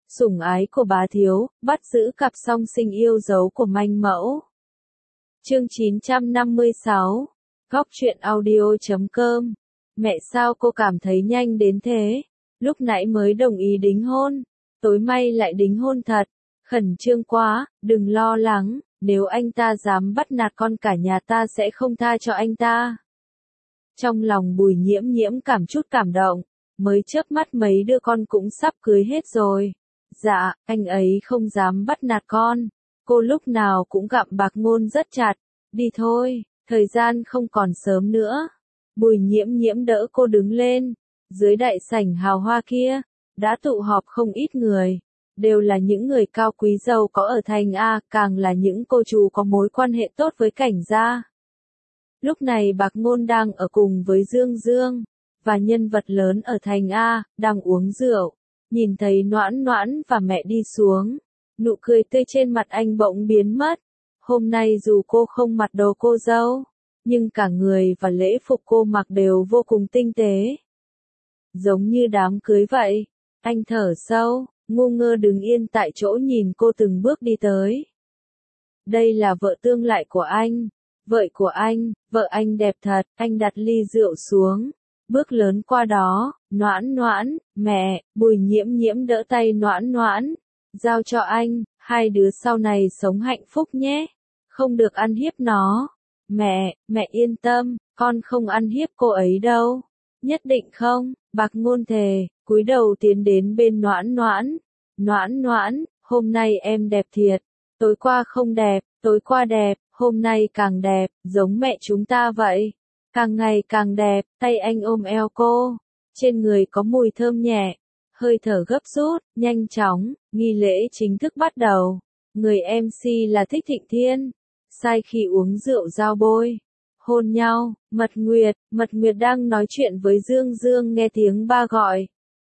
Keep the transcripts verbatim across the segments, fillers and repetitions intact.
Sủng ái của bá thiếu, bắt giữ cặp song sinh yêu dấu của manh mẫu. Chương chín trăm năm mươi sáu. Góc truyện audio chấm com. Mẹ sao cô cảm thấy nhanh đến thế? Lúc nãy mới đồng ý đính hôn, tối may lại đính hôn thật. Khẩn trương quá, đừng lo lắng, nếu anh ta dám bắt nạt con cả nhà ta sẽ không tha cho anh ta. Trong lòng Bùi Nhiễm Nhiễm cảm chút cảm động, mới chớp mắt mấy đứa con cũng sắp cưới hết rồi. Dạ, anh ấy không dám bắt nạt con. Cô lúc nào cũng gặm Bạc Ngôn rất chặt. Đi thôi, thời gian không còn sớm nữa. Bùi Nhiễm Nhiễm đỡ cô đứng lên. Dưới đại sảnh hào hoa kia, đã tụ họp không ít người. Đều là những người cao quý giàu có ở thành A, càng là những cô chú có mối quan hệ tốt với cảnh gia. Lúc này Bạc Ngôn đang ở cùng với Dương Dương, và nhân vật lớn ở thành A, đang uống rượu. Nhìn thấy Noãn Noãn và mẹ đi xuống, nụ cười tươi trên mặt anh bỗng biến mất. Hôm nay dù cô không mặc đồ cô dâu, nhưng cả người và lễ phục cô mặc đều vô cùng tinh tế. Giống như đám cưới vậy. Anh thở sâu, ngu ngơ đứng yên tại chỗ nhìn cô từng bước đi tới. Đây là vợ tương lai của anh. Vợ của anh, vợ anh đẹp thật. Anh đặt ly rượu xuống, bước lớn qua đó. Noãn Noãn, mẹ. Bùi Nhiễm Nhiễm đỡ tay Noãn Noãn, giao cho anh, hai đứa sau này sống hạnh phúc nhé, không được ăn hiếp nó. Mẹ, mẹ yên tâm, con không ăn hiếp cô ấy đâu. Nhất định không? Bạc Ngôn thề, cúi đầu tiến đến bên Noãn Noãn. Noãn Noãn, hôm nay em đẹp thiệt. Tối qua không đẹp, tối qua đẹp, hôm nay càng đẹp, giống mẹ chúng ta vậy. Càng ngày càng đẹp. Tay anh ôm eo cô, trên người có mùi thơm nhẹ, hơi thở gấp rút, nhanh chóng. Nghi lễ chính thức bắt đầu. Người em xê là Thích Thịnh Thiên. Sai khi uống rượu giao bôi, hôn nhau. Mật Nguyệt, Mật Nguyệt đang nói chuyện với Dương Dương nghe tiếng ba gọi.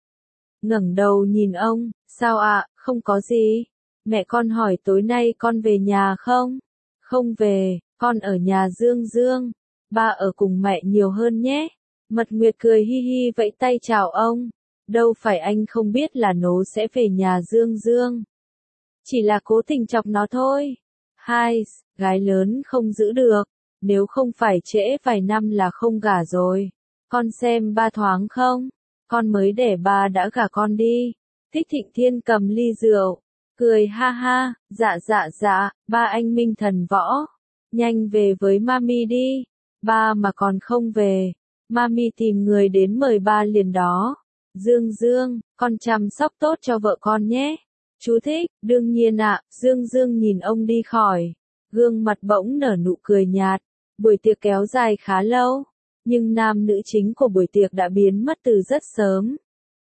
Ngẩng đầu nhìn ông, sao ạ, không có gì. Mẹ con hỏi tối nay con về nhà không? Không về, con ở nhà Dương Dương. Ba ở cùng mẹ nhiều hơn nhé. Mật Nguyệt cười hi hi vẫy tay chào ông. Đâu phải anh không biết là nó sẽ về nhà Dương Dương. Chỉ là cố tình chọc nó thôi. Hai, gái lớn không giữ được. Nếu không phải trễ vài năm là không gả rồi. Con xem ba thoáng không? Con mới để ba đã gả con đi. Thích Thịnh Thiên cầm ly rượu, cười ha ha, dạ dạ dạ, ba anh minh thần võ. Nhanh về với mami đi. Ba mà còn không về, mami tìm người đến mời ba liền đó. Dương Dương, con chăm sóc tốt cho vợ con nhé. Chú thích, đương nhiên ạ. Dương Dương nhìn ông đi khỏi, gương mặt bỗng nở nụ cười nhạt. Buổi tiệc kéo dài khá lâu, nhưng nam nữ chính của buổi tiệc đã biến mất từ rất sớm.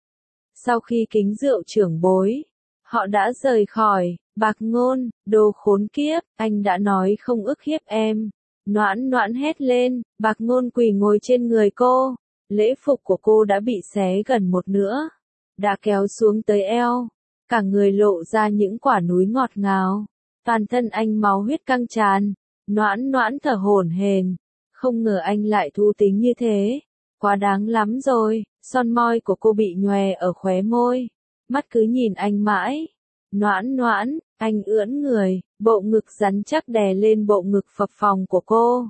Sau khi kính rượu trưởng bối, họ đã rời khỏi. Bạc Ngôn, đồ khốn kiếp, anh đã nói không ức hiếp em. Noãn Noãn hét lên. Bạc Ngôn quỳ ngồi trên người cô. Lễ phục của cô đã bị xé gần một nửa, đã kéo xuống tới eo. Cả người lộ ra những quả núi ngọt ngào. Toàn thân anh máu huyết căng tràn. Noãn Noãn thở hổn hển. Không ngờ anh lại thú tính như thế. Quá đáng lắm rồi. Son môi của cô bị nhòe ở khóe môi. Mắt cứ nhìn anh mãi. Noãn Noãn, anh ưỡn người, bộ ngực rắn chắc đè lên bộ ngực phập phồng của cô.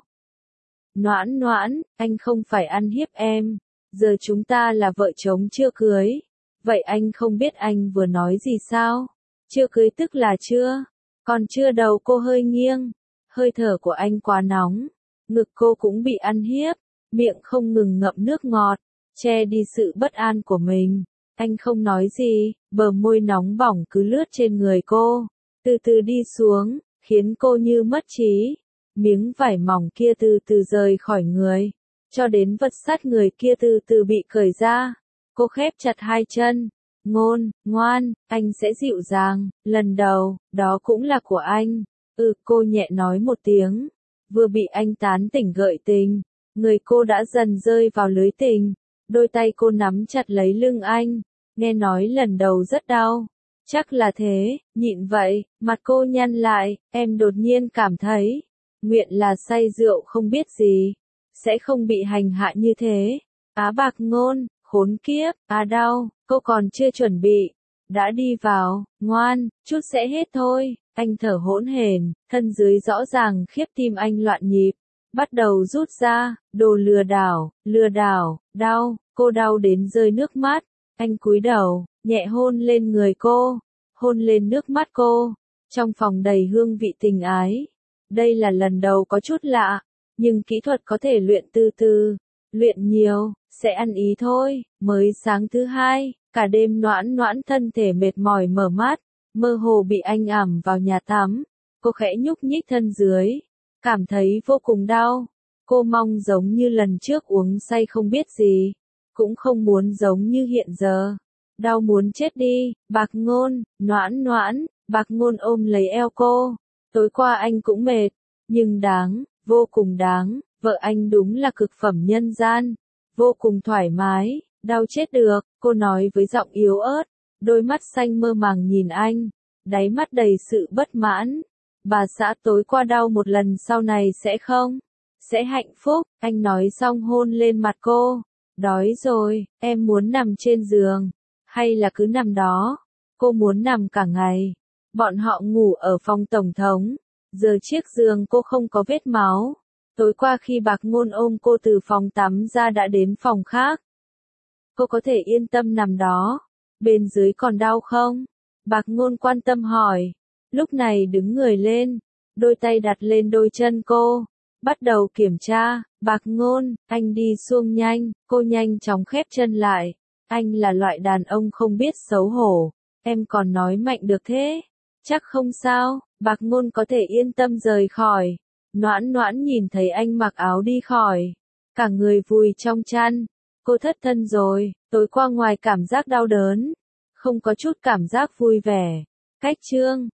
Noãn Noãn, anh không phải ăn hiếp em. Giờ chúng ta là vợ chồng chưa cưới. Vậy anh không biết anh vừa nói gì sao? Chưa cưới tức là chưa? Còn chưa đầu cô hơi nghiêng. Hơi thở của anh quá nóng. Ngực cô cũng bị ăn hiếp. Miệng không ngừng ngậm nước ngọt, che đi sự bất an của mình. Anh không nói gì, bờ môi nóng bỏng cứ lướt trên người cô, từ từ đi xuống, khiến cô như mất trí. Miếng vải mỏng kia từ từ rời khỏi người, cho đến vật sát người kia từ từ bị cởi ra. Cô khép chặt hai chân. Ngôn, ngoan, anh sẽ dịu dàng. Lần đầu, đó cũng là của anh. Ừ, cô nhẹ nói một tiếng. Vừa bị anh tán tỉnh gợi tình, người cô đã dần rơi vào lưới tình. Đôi tay cô nắm chặt lấy lưng anh. Nghe nói lần đầu rất đau. Chắc là thế. Nhịn vậy. Mặt cô nhăn lại. Em đột nhiên cảm thấy, nguyện là say rượu không biết gì, sẽ không bị hành hạ như thế. Á Bạc Ngôn, khốn kiếp. À đau. Cô còn chưa chuẩn bị. đã đi vào, ngoan, chút sẽ hết thôi, anh thở hỗn hển, thân dưới rõ ràng khiếp tim anh loạn nhịp, bắt đầu rút ra, đồ lừa đảo, lừa đảo, đau, cô đau đến rơi nước mắt, anh cúi đầu, nhẹ hôn lên người cô, hôn lên nước mắt cô, trong phòng đầy hương vị tình ái. Đây là lần đầu có chút lạ, nhưng kỹ thuật có thể luyện từ từ, luyện nhiều, sẽ ăn ý thôi. Mới sáng thứ hai, cả đêm noãn noãn thân thể mệt mỏi mở mắt, mơ hồ bị anh ẵm vào nhà tắm, cô khẽ nhúc nhích thân dưới, cảm thấy vô cùng đau. Cô mong giống như lần trước uống say không biết gì, cũng không muốn giống như hiện giờ. Đau muốn chết đi, Bạc Ngôn, noãn noãn, Bạc Ngôn ôm lấy eo cô. Tối qua anh cũng mệt, nhưng đáng, vô cùng đáng, vợ anh đúng là cực phẩm nhân gian, vô cùng thoải mái, đau chết được, cô nói với giọng yếu ớt, đôi mắt xanh mơ màng nhìn anh, đáy mắt đầy sự bất mãn. Bà xã tối qua đau một lần sau này sẽ không? Sẽ hạnh phúc, anh nói xong hôn lên mặt cô. Đói rồi, em muốn nằm trên giường, hay là cứ nằm đó? Cô muốn nằm cả ngày. Bọn họ ngủ ở phòng tổng thống, giờ chiếc giường cô không có vết máu. Tối qua khi Bạc Ngôn ôm cô từ phòng tắm ra đã đến phòng khác. Cô có thể yên tâm nằm đó. Bên dưới còn đau không? Bạc Ngôn quan tâm hỏi. Lúc này đứng người lên, đôi tay đặt lên đôi chân cô, bắt đầu kiểm tra. Bạc Ngôn, anh đi xuông nhanh, cô nhanh chóng khép chân lại. Anh là loại đàn ông không biết xấu hổ, em còn nói mạnh được thế. Chắc không sao, Bạc Ngôn có thể yên tâm rời khỏi. Noãn noãn nhìn thấy anh mặc áo đi khỏi, cả người vùi trong chăn. Cô thất thân rồi, tối qua ngoài cảm giác đau đớn, không có chút cảm giác vui vẻ. Cách chương